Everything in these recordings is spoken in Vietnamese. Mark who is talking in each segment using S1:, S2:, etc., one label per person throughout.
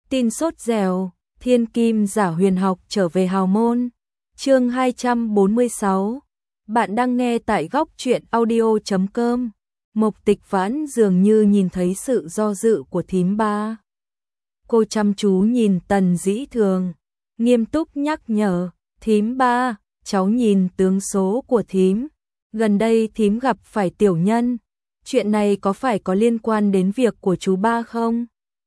S1: Tin sốt dẻo, thiên kim giả huyền học trở về hào môn. Chương 246. Bạn đang nghe tại góc truyện audio.com. Mộc Tịch Vãn dường như nhìn thấy sự do dự của thím ba. Cô chăm chú nhìn Tần Dĩ Thường, nghiêm túc nhắc nhở, thím ba, cháu nhìn tướng số của thím. Gần đây thím gặp phải tiểu nhân. Chuyện này có phải có liên quan đến việc của chú ba không?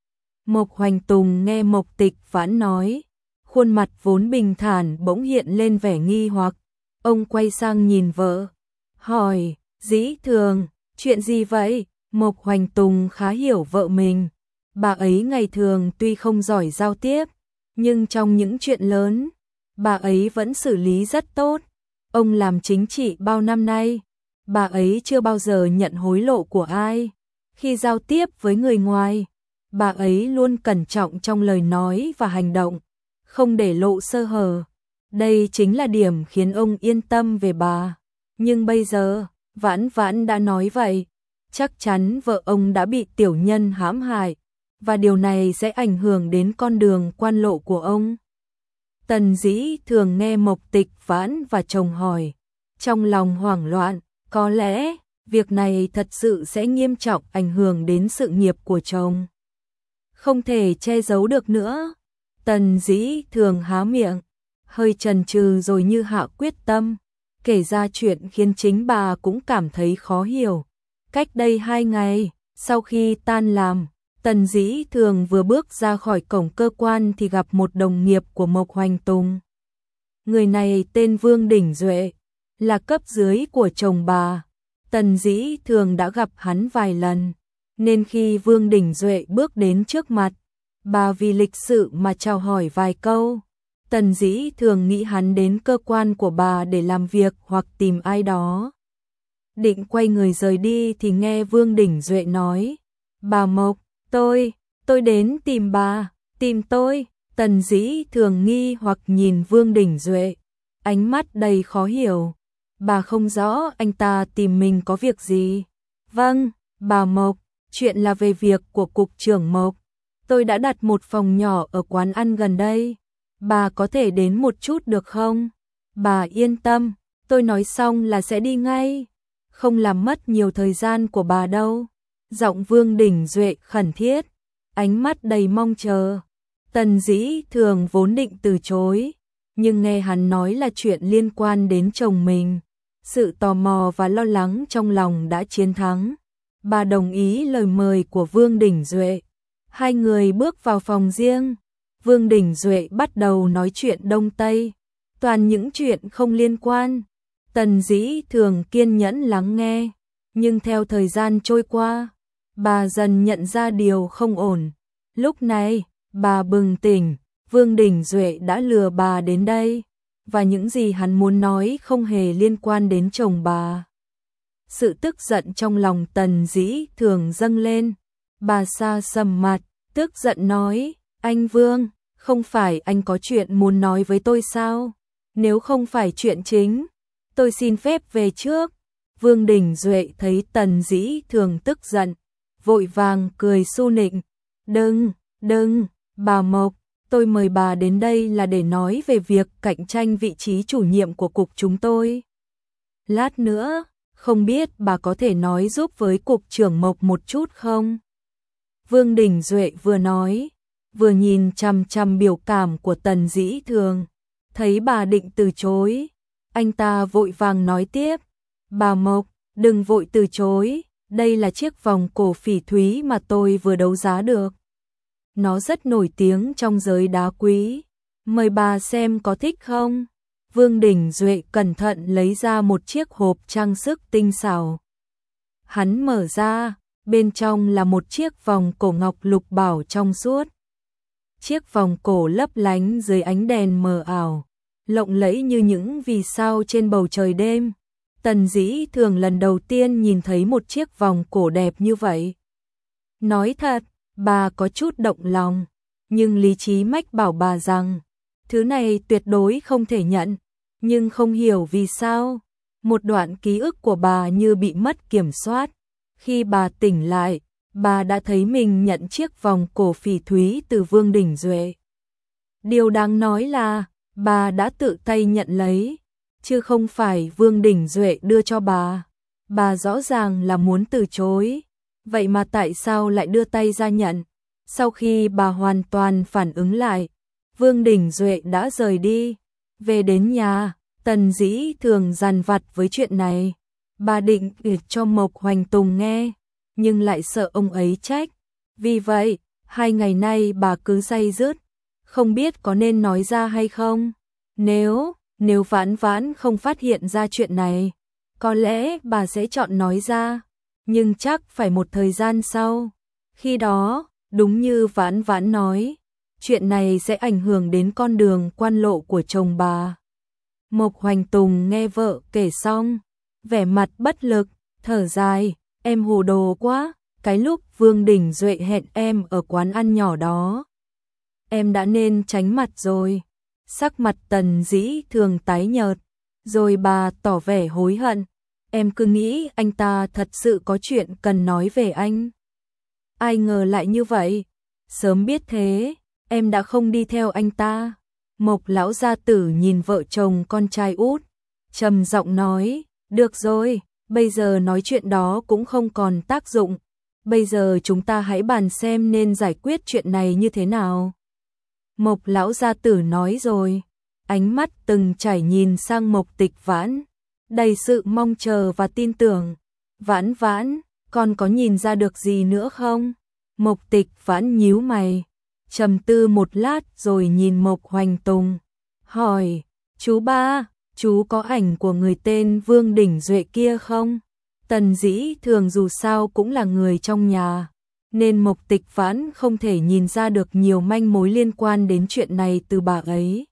S1: Mộc Hoành Tùng nghe Mộc Tịch Vãn nói, khuôn mặt vốn bình thản bỗng hiện lên vẻ nghi hoặc. Ông quay sang nhìn vợ, hỏi, Dĩ Thường, chuyện gì vậy? Mộc Hoành Tùng khá hiểu vợ mình. Bà ấy ngày thường tuy không giỏi giao tiếp, nhưng trong những chuyện lớn, bà ấy vẫn xử lý rất tốt. Ông làm chính trị bao năm nay, bà ấy chưa bao giờ nhận hối lộ của ai. Khi giao tiếp với người ngoài, bà ấy luôn cẩn trọng trong lời nói và hành động, không để lộ sơ hở. Đây chính là điểm khiến ông yên tâm về bà. Nhưng bây giờ, Vãn Vãn đã nói vậy, chắc chắn vợ ông đã bị tiểu nhân hãm hại, và điều này sẽ ảnh hưởng đến con đường quan lộ của ông. Tần Dĩ Thường nghe Mộc Tịch Vãn và chồng hỏi, trong lòng hoảng loạn, có lẽ việc này thật sự sẽ nghiêm trọng ảnh hưởng đến sự nghiệp của chồng. Không thể che giấu được nữa. Tần Dĩ Thường há miệng, hơi chần chừ rồi như hạ quyết tâm, kể ra chuyện khiến chính bà cũng cảm thấy khó hiểu. Cách đây 2 ngày, sau khi tan làm, Tần Dĩ Thường vừa bước ra khỏi cổng cơ quan thì gặp một đồng nghiệp của Mộc Hoành Tùng. Người này tên Vương Đình Duệ, là cấp dưới của chồng bà. Tần Dĩ Thường đã gặp hắn vài lần, nên khi Vương Đình Duệ bước đến trước mặt, bà vì lịch sự mà chào hỏi vài câu. Tần Dĩ Thường nghĩ hắn đến cơ quan của bà để làm việc hoặc tìm ai đó. Định quay người rời đi thì nghe Vương Đình Duệ nói, bà Mộc, tôi đến tìm bà. Tìm tôi? Tần Dĩ Thường nghi hoặc nhìn Vương Đình Duệ, ánh mắt đầy khó hiểu. Bà không rõ anh ta tìm mình có việc gì. Vâng, bà Mộc, chuyện là về việc của cục trưởng Mộc. Tôi đã đặt một phòng nhỏ ở quán ăn gần đây. Bà có thể đến một chút được không? Bà yên tâm, tôi nói xong là sẽ đi ngay. Không làm mất nhiều thời gian của bà đâu. Giọng Vương Đình Duệ khẩn thiết, ánh mắt đầy mong chờ. Tần Dĩ Thường vốn định từ chối, nhưng nghe hắn nói là chuyện liên quan đến chồng mình, sự tò mò và lo lắng trong lòng đã chiến thắng. Bà đồng ý lời mời của Vương Đình Duệ. Hai người bước vào phòng riêng. Vương Đình Duệ bắt đầu nói chuyện Đông Tây, toàn những chuyện không liên quan. Tần Dĩ Thường kiên nhẫn lắng nghe, nhưng theo thời gian trôi qua, bà dần nhận ra điều không ổn. Lúc này, bà bừng tỉnh, Vương Đình Duệ đã lừa bà đến đây, và những gì hắn muốn nói không hề liên quan đến chồng bà. Sự tức giận trong lòng Tần Dĩ Thường dâng lên, bà xa sầm mặt, tức giận nói, anh Vương, không phải anh có chuyện muốn nói với tôi sao? Nếu không phải chuyện chính, tôi xin phép về trước. Vương Đình Duệ thấy Tần Dĩ Thường tức giận, vội vàng cười su nịnh, đừng, bà Mộc, tôi mời bà đến đây là để nói về việc cạnh tranh vị trí chủ nhiệm của cục chúng tôi. Lát nữa, không biết bà có thể nói giúp với cục trưởng Mộc một chút không? Vương Đình Duệ vừa nói, vừa nhìn chằm chằm biểu cảm của Tần Dĩ Thường, thấy bà định từ chối, anh ta vội vàng nói tiếp, bà Mộc, đừng vội từ chối, đây là chiếc vòng cổ phỉ thúy mà tôi vừa đấu giá được. Nó rất nổi tiếng trong giới đá quý, mời bà xem có thích không? Vương Đình Duệ cẩn thận lấy ra một chiếc hộp trang sức tinh xảo. Hắn mở ra, bên trong là một chiếc vòng cổ ngọc lục bảo trong suốt. Chiếc vòng cổ lấp lánh dưới ánh đèn mờ ảo, lộng lẫy như những vì sao trên bầu trời đêm. Tần Dĩ Thường lần đầu tiên nhìn thấy một chiếc vòng cổ đẹp như vậy. Nói thật, bà có chút động lòng, nhưng lý trí mách bảo bà rằng, thứ này tuyệt đối không thể nhận, nhưng không hiểu vì sao, một đoạn ký ức của bà như bị mất kiểm soát. Khi bà tỉnh lại, bà đã thấy mình nhận chiếc vòng cổ phỉ thúy từ Vương Đình Duệ. Điều đáng nói là, bà đã tự tay nhận lấy, chứ không phải Vương Đình Duệ đưa cho bà. Bà rõ ràng là muốn từ chối, vậy mà tại sao lại đưa tay ra nhận? Sau khi bà hoàn toàn phản ứng lại, Vương Đình Duệ đã rời đi. Về đến nhà, Tần Dĩ Thường dằn vặt với chuyện này. Bà định kể cho Mộc Hoành Tùng nghe, nhưng lại sợ ông ấy trách. Vì vậy, 2 ngày nay bà cứ day dứt, không biết có nên nói ra hay không. Nếu Vãn Vãn không phát hiện ra chuyện này, có lẽ bà sẽ chọn nói ra, nhưng chắc phải một thời gian sau. Khi đó, đúng như Vãn Vãn nói, chuyện này sẽ ảnh hưởng đến con đường quan lộ của chồng bà. Mộc Hoành Tùng nghe vợ kể xong, vẻ mặt bất lực, thở dài, em hồ đồ quá, cái lúc Vương Đình Duệ hẹn em ở quán ăn nhỏ đó, em đã nên tránh mặt rồi. Sắc mặt Tần Dĩ Thường tái nhợt, rồi bà tỏ vẻ hối hận, em cứ nghĩ anh ta thật sự có chuyện cần nói về anh. Ai ngờ lại như vậy, sớm biết thế, em đã không đi theo anh ta. Mộc lão gia tử nhìn vợ chồng con trai út, trầm giọng nói, được rồi, bây giờ nói chuyện đó cũng không còn tác dụng. Bây giờ chúng ta hãy bàn xem nên giải quyết chuyện này như thế nào. Mộc lão gia tử nói rồi, ánh mắt từng chảy nhìn sang Mộc Tịch Vãn, đầy sự mong chờ và tin tưởng. Vãn Vãn, con có nhìn ra được gì nữa không? Mộc Tịch Vãn nhíu mày, trầm tư một lát rồi nhìn Mộc Hoành Tùng, hỏi, chú ba, chú có ảnh của người tên Vương Đình Duệ kia không? Tần Dĩ Thường dù sao cũng là người trong nhà, nên Mộc Tịch Vãn không thể nhìn ra được nhiều manh mối liên quan đến chuyện này từ bà ấy.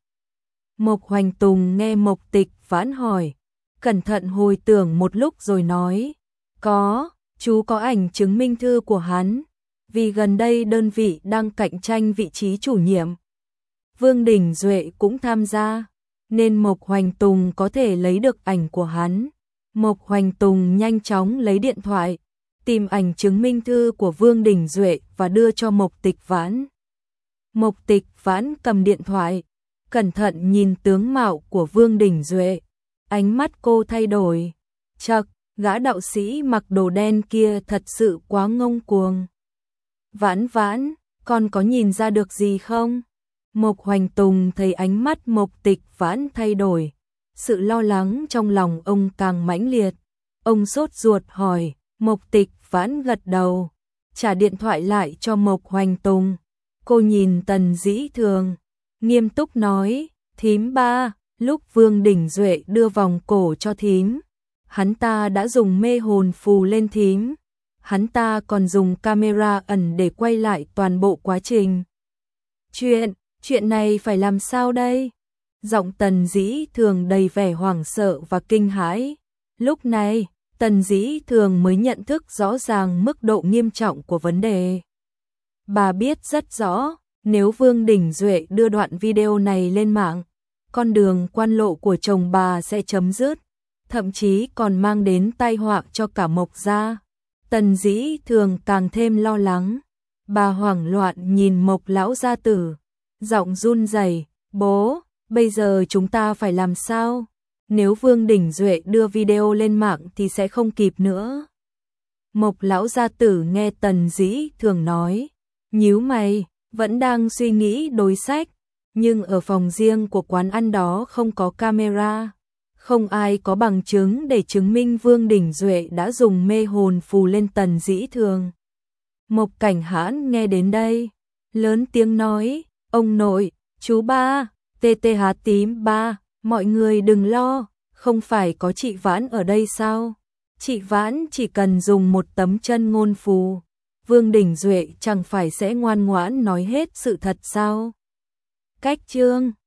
S1: Mộc Hoành Tùng nghe Mộc Tịch Vãn hỏi, cẩn thận hồi tưởng một lúc rồi nói, có, chú có ảnh chứng minh thư của hắn, vì gần đây đơn vị đang cạnh tranh vị trí chủ nhiệm. Vương Đình Duệ cũng tham gia, nên Mộc Hoành Tùng có thể lấy được ảnh của hắn. Mộc Hoành Tùng nhanh chóng lấy điện thoại, tìm ảnh chứng minh thư của Vương Đình Duệ và đưa cho Mộc Tịch Vãn. Mộc Tịch Vãn cầm điện thoại, cẩn thận nhìn tướng mạo của Vương Đình Duệ. Ánh mắt cô thay đổi. Chậc, gã đạo sĩ mặc đồ đen kia thật sự quá ngông cuồng. Vãn Vãn, con có nhìn ra được gì không? Mộc Hoành Tùng thấy ánh mắt Mộc Tịch Vãn thay đổi. Sự lo lắng trong lòng ông càng mãnh liệt. Ông sốt ruột hỏi, Mộc Tịch Vãn gật đầu, trả điện thoại lại cho Mộc Hoành Tùng. Cô nhìn Tần Dĩ Thường, nghiêm túc nói, thím ba, lúc Vương Đình Duệ đưa vòng cổ cho thím, hắn ta đã dùng mê hồn phù lên thím. Hắn ta còn dùng camera ẩn để quay lại toàn bộ quá trình. Chuyện này phải làm sao đây? Giọng Tần Dĩ Thường đầy vẻ hoảng sợ và kinh hãi. Lúc này, Tần Dĩ Thường mới nhận thức rõ ràng mức độ nghiêm trọng của vấn đề. Bà biết rất rõ, nếu Vương Đình Duệ đưa đoạn video này lên mạng, con đường quan lộ của chồng bà sẽ chấm dứt, thậm chí còn mang đến tai họa cho cả Mộc gia. Tần Dĩ Thường càng thêm lo lắng. Bà hoảng loạn nhìn Mộc lão gia tử, giọng run rẩy, bố, bây giờ chúng ta phải làm sao? Nếu Vương Đình Duệ đưa video lên mạng thì sẽ không kịp nữa. Mộc lão gia tử nghe Tần Dĩ Thường nói, nhíu mày, vẫn đang suy nghĩ đối sách, nhưng ở phòng riêng của quán ăn đó không có camera. Không ai có bằng chứng để chứng minh Vương Đình Duệ đã dùng mê hồn phù lên Tần Dĩ Thường. Mộc Cảnh Hãn nghe đến đây, lớn tiếng nói, ông nội, chú ba, TTH tím ba, mọi người đừng lo, không phải có chị Vãn ở đây sao? Chị Vãn chỉ cần dùng một tấm chân ngôn phù, Vương Đình Duệ chẳng phải sẽ ngoan ngoãn nói hết sự thật sao? Cách chương